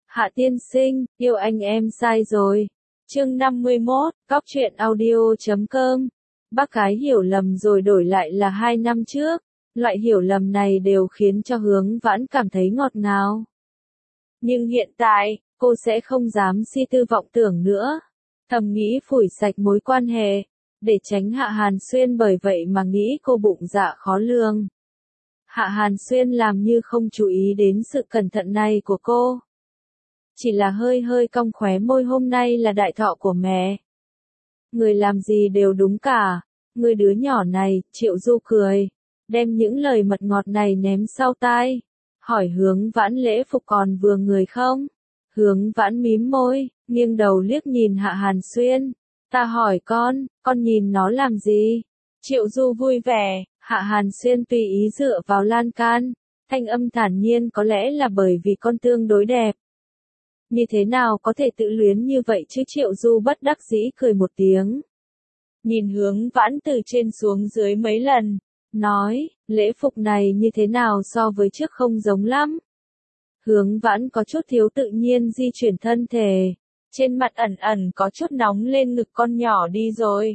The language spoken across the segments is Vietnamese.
Hạ tiên sinh, yêu anh em sai rồi. Chương 51, Góc truyện audio.com. Bác gái hiểu lầm rồi đổi lại là 2 năm trước. Loại hiểu lầm này đều khiến cho Hướng Vãn cảm thấy ngọt ngào. Nhưng hiện tại, cô sẽ không dám si tư vọng tưởng nữa. Thầm nghĩ phủi sạch mối quan hệ, để tránh Hạ Hàn Xuyên bởi vậy mà nghĩ cô bụng dạ khó lường. Hạ Hàn Xuyên làm như không chú ý đến sự cẩn thận này của cô. Chỉ là hơi hơi cong khóe môi, hôm nay là đại thọ của mẹ. Người làm gì đều đúng cả. Người đứa nhỏ này, Triệu Du cười, đem những lời mật ngọt này ném sau tai. Hỏi Hướng Vãn lễ phục còn vừa người không? Hướng Vãn mím môi, nghiêng đầu liếc nhìn Hạ Hàn Xuyên. Ta hỏi con nhìn nó làm gì? Triệu Du vui vẻ, Hạ Hàn Xuyên tùy ý dựa vào lan can, thanh âm thản nhiên, có lẽ là bởi vì con tương đối đẹp. Như thế nào có thể tự luyến như vậy chứ? Triệu Du bất đắc dĩ cười một tiếng. Nhìn Hướng Vãn từ trên xuống dưới mấy lần, nói, lễ phục này như thế nào so với trước không giống lắm. Hướng Vãn có chút thiếu tự nhiên di chuyển thân thể, trên mặt ẩn ẩn có chút nóng lên, ngực con nhỏ đi rồi.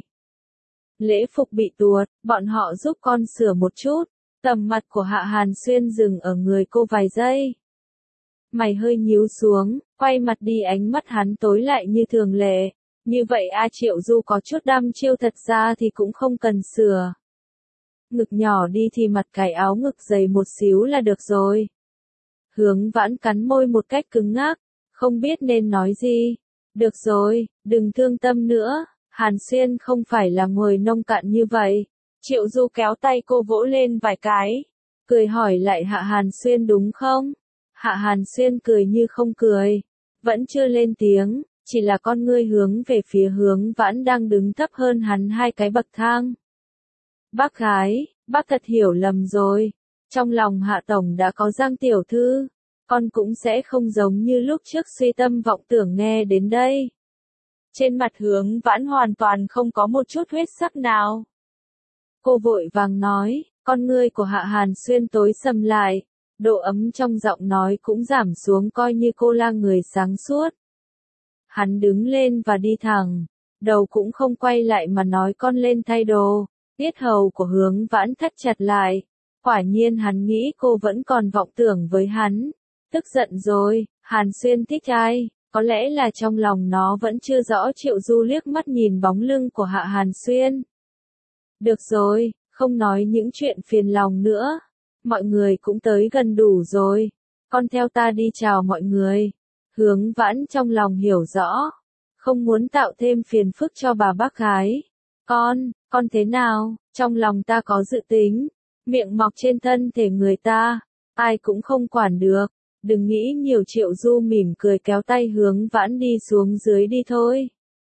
Lễ phục bị tuột, bọn họ giúp con sửa một chút. Tầm mặt của Hạ Hàn Xuyên dừng ở người cô vài giây. Mày hơi nhíu xuống, quay mặt đi, ánh mắt hắn tối lại như thường lệ. Như vậy Triệu Du có chút đăm chiêu, thật ra thì cũng không cần sửa. Ngực nhỏ đi thì mặt cài áo ngực dày một xíu là được rồi. Hướng Vãn cắn môi một cách cứng ngắc, không biết nên nói gì. Được rồi, đừng thương tâm nữa, Hàn Xuyên không phải là người nông cạn như vậy. Triệu Du kéo tay cô vỗ lên vài cái, cười hỏi lại Hạ Hàn Xuyên đúng không? Hạ Hàn Xuyên cười như không cười, vẫn chưa lên tiếng, chỉ là con ngươi hướng về phía Hướng Vãn đang đứng thấp hơn hắn 2 cái bậc thang. Bác gái, bác thật hiểu lầm rồi. Trong lòng Hạ Tổng đã có Giang tiểu thư, con cũng sẽ không giống như lúc trước suy tâm vọng tưởng. Nghe đến đây, trên mặt Hướng Vãn hoàn toàn không có một chút huyết sắc nào. Cô vội vàng nói, con ngươi của Hạ Hàn Xuyên tối sầm lại, độ ấm trong giọng nói cũng giảm xuống, coi như cô là người sáng suốt. Hắn đứng lên và đi thẳng, đầu cũng không quay lại mà nói, con lên thay đồ. Tiết hầu của Hướng Vãn thắt chặt lại. Quả nhiên hắn nghĩ cô vẫn còn vọng tưởng với hắn. Tức giận rồi, Hàn Xuyên thích ai? Có lẽ là trong lòng nó vẫn chưa rõ. Triệu Du liếc mắt nhìn bóng lưng của Hạ Hàn Xuyên. Được rồi, không nói những chuyện phiền lòng nữa. Mọi người cũng tới gần đủ rồi. Con theo ta đi chào mọi người. Hướng Vãn trong lòng hiểu rõ, không muốn tạo thêm phiền phức cho bà bác gái. Con thế nào? Trong lòng ta có dự tính. Miệng mọc trên thân thể người ta, ai cũng không quản được. Đừng nghĩ nhiều. Triệu Du mỉm cười kéo tay Hướng Vãn đi xuống dưới. Đi thôi.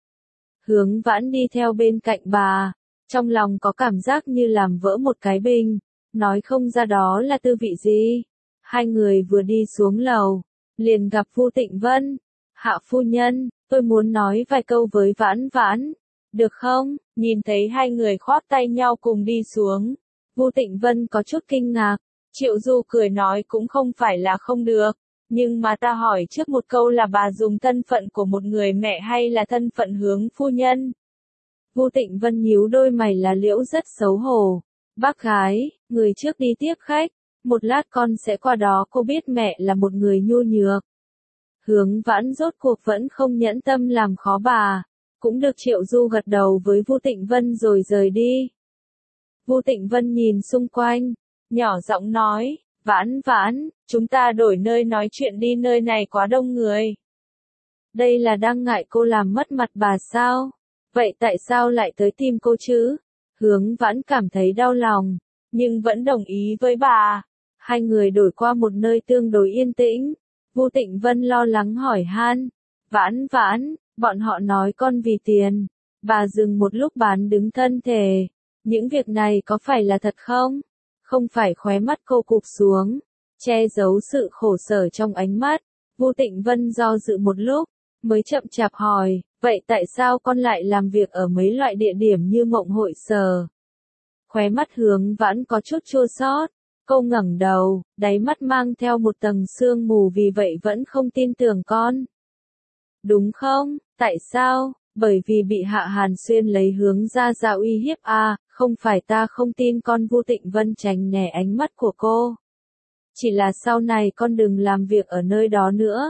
Hướng Vãn đi theo bên cạnh bà, trong lòng có cảm giác như làm vỡ một cái bình, nói không ra đó là tư vị gì. Hai người vừa đi xuống lầu, liền gặp Vu Tịnh Vân. Hạ phu nhân, tôi muốn nói vài câu với Vãn Vãn, được không? Nhìn thấy hai người khoác tay nhau cùng đi xuống, Vu Tịnh Vân có chút kinh ngạc. Triệu Du cười nói, cũng không phải là không được, nhưng mà ta hỏi trước một câu, là bà dùng thân phận của một người mẹ hay là thân phận Hướng phu nhân? Vu Tịnh Vân nhíu đôi mày là liễu, rất xấu hổ. Bác gái, người trước đi tiếp khách, một lát con sẽ qua đó. Cô biết mẹ là một người nhu nhược. Hướng Vãn rốt cuộc vẫn không nhẫn tâm làm khó bà. Cũng được. Triệu Du gật đầu với Vu Tịnh Vân rồi rời đi. Vu Tịnh Vân nhìn xung quanh, nhỏ giọng nói, Vãn Vãn, chúng ta đổi nơi nói chuyện đi, nơi này quá đông người. Đây là đang ngại cô làm mất mặt bà sao? Vậy tại sao lại tới tìm cô chứ? Hướng Vãn cảm thấy đau lòng, nhưng vẫn đồng ý với bà. Hai người đổi qua một nơi tương đối yên tĩnh. Vu Tịnh Vân lo lắng hỏi han, Vãn Vãn, bọn họ nói con vì tiền. Bà dừng một lúc, bán đứng thân thể. Những việc này có phải là thật không? Không phải. Khóe mắt cô cụp xuống, che giấu sự khổ sở trong ánh mắt. Vu Tịnh Vân do dự một lúc, mới chậm chạp hỏi, vậy tại sao con lại làm việc ở mấy loại địa điểm như Mộng Hội Sở? Khóe mắt Hướng Vãn có chút chua xót. Cô ngẩng đầu, đáy mắt mang theo một tầng sương mù vì vậy vẫn không tin tưởng con. Đúng không? Tại sao? Bởi vì bị Hạ Hàn Xuyên lấy hướng ra uy hiếp à, không phải ta không tin con. Vu Tịnh Vân tránh né ánh mắt của cô. Chỉ là sau này con đừng làm việc ở nơi đó nữa.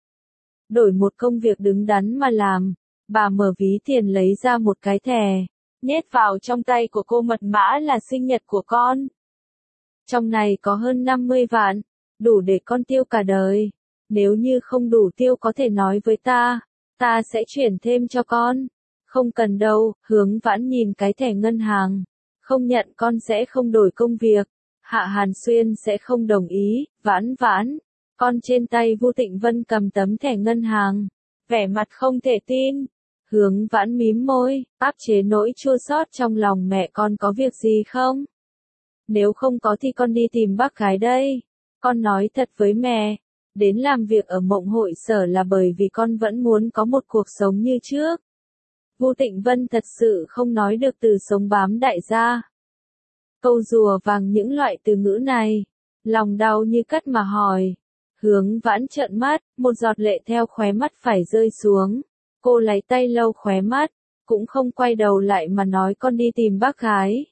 Đổi một công việc đứng đắn mà làm. Bà mở ví tiền lấy ra một cái thẻ, nhét vào trong tay của cô. Mật mã là sinh nhật của con. Trong này có hơn 50 vạn, đủ để con tiêu cả đời. Nếu như không đủ tiêu có thể nói với ta sẽ chuyển thêm cho con. Không cần đâu. Hướng Vãn nhìn cái thẻ ngân hàng. Không nhận con sẽ không đổi công việc. Hạ Hàn Xuyên sẽ không đồng ý. Vãn Vãn, con. Trên tay Vu Tịnh Vân cầm tấm thẻ ngân hàng, vẻ mặt không thể tin. Hướng Vãn mím môi, áp chế nỗi chua xót trong lòng. Mẹ con có việc gì không? Nếu không có thì con đi tìm bác gái đây. Con nói thật với mẹ, đến làm việc ở Mộng Hội Sở là bởi vì con vẫn muốn có một cuộc sống như trước. Vu Tịnh Vân thật sự không nói được từ sống bám đại gia. Câu rùa vàng những loại từ ngữ này, lòng đau như cắt mà hỏi. Hướng Vãn trợn mắt, một giọt lệ theo khóe mắt phải rơi xuống. Cô lấy tay lau khóe mắt, cũng không quay đầu lại mà nói con đi tìm bác gái.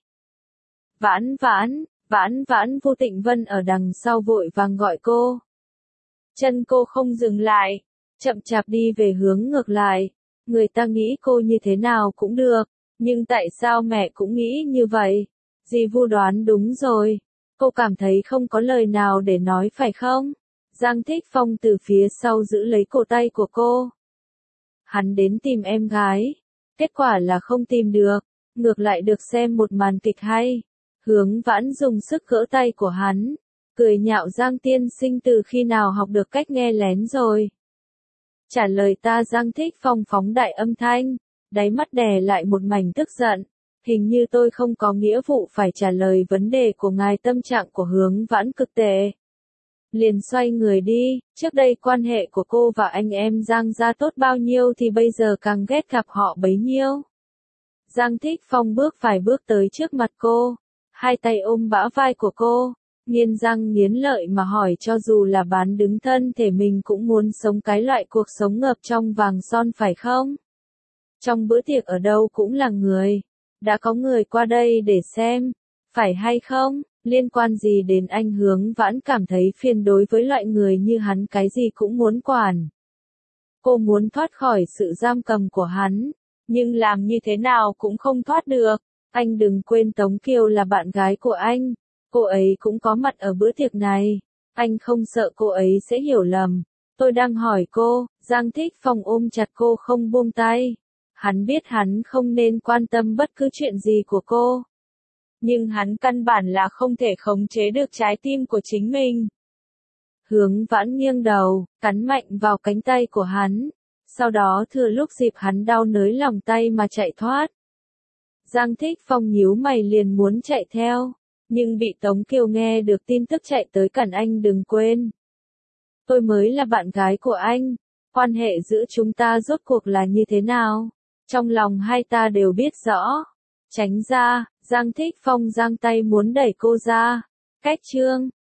Vãn Vãn, Vãn Vãn. Vu Tịnh Vân ở đằng sau vội vàng gọi cô. Chân cô không dừng lại, chậm chạp đi về hướng ngược lại. Người ta nghĩ cô như thế nào cũng được, nhưng tại sao mẹ cũng nghĩ như vậy? Dì Vu đoán đúng rồi. Cô cảm thấy không có lời nào để nói phải không? Giang Thích Phong từ phía sau giữ lấy cổ tay của cô. Hắn đến tìm em gái. Kết quả là không tìm được, ngược lại được xem một màn kịch hay. Hướng Vãn dùng sức gỡ tay của hắn, cười nhạo Giang tiên sinh từ khi nào học được cách nghe lén rồi. Trả lời ta. Giang Thích Phong phóng đại âm thanh, đáy mắt đè lại một mảnh tức giận. Hình như tôi không có nghĩa vụ phải trả lời vấn đề của ngài. Tâm trạng của Hướng Vãn cực tệ. Liền xoay người đi. Trước đây quan hệ của cô và anh em Giang gia tốt bao nhiêu thì bây giờ càng ghét gặp họ bấy nhiêu. Giang Thích Phong bước vài bước tới trước mặt cô, hai tay ôm bả vai của cô, nghiến răng nghiến lợi mà hỏi cho dù là bán đứng thân thể mình cũng muốn sống cái loại cuộc sống ngập trong vàng son phải không? Trong bữa tiệc ở đâu cũng là người. Đã có người qua đây để xem, phải hay không? Liên quan gì đến anh? Hướng Vãn cảm thấy phiền đối với loại người như hắn, cái gì cũng muốn quản. Cô muốn thoát khỏi sự giam cầm của hắn, nhưng làm như thế nào cũng không thoát được. Anh đừng quên Tống Kiều là bạn gái của anh, cô ấy cũng có mặt ở bữa tiệc này. Anh không sợ cô ấy sẽ hiểu lầm. Tôi đang hỏi cô. Giang Thích Phong ôm chặt cô không buông tay. Hắn biết hắn không nên quan tâm bất cứ chuyện gì của cô. Nhưng hắn căn bản là không thể khống chế được trái tim của chính mình. Hướng Vãn nghiêng đầu, cắn mạnh vào cánh tay của hắn. Sau đó thừa lúc dịp hắn đau nới lòng tay mà chạy thoát. Giang Thích Phong nhíu mày liền muốn chạy theo, nhưng bị Tống Kiều nghe được tin tức chạy tới cản anh. Đừng quên, tôi mới là bạn gái của anh, quan hệ giữa chúng ta rốt cuộc là như thế nào? Trong lòng hai ta đều biết rõ. Tránh ra. Giang Thích Phong giang tay muốn đẩy cô ra. Cách chương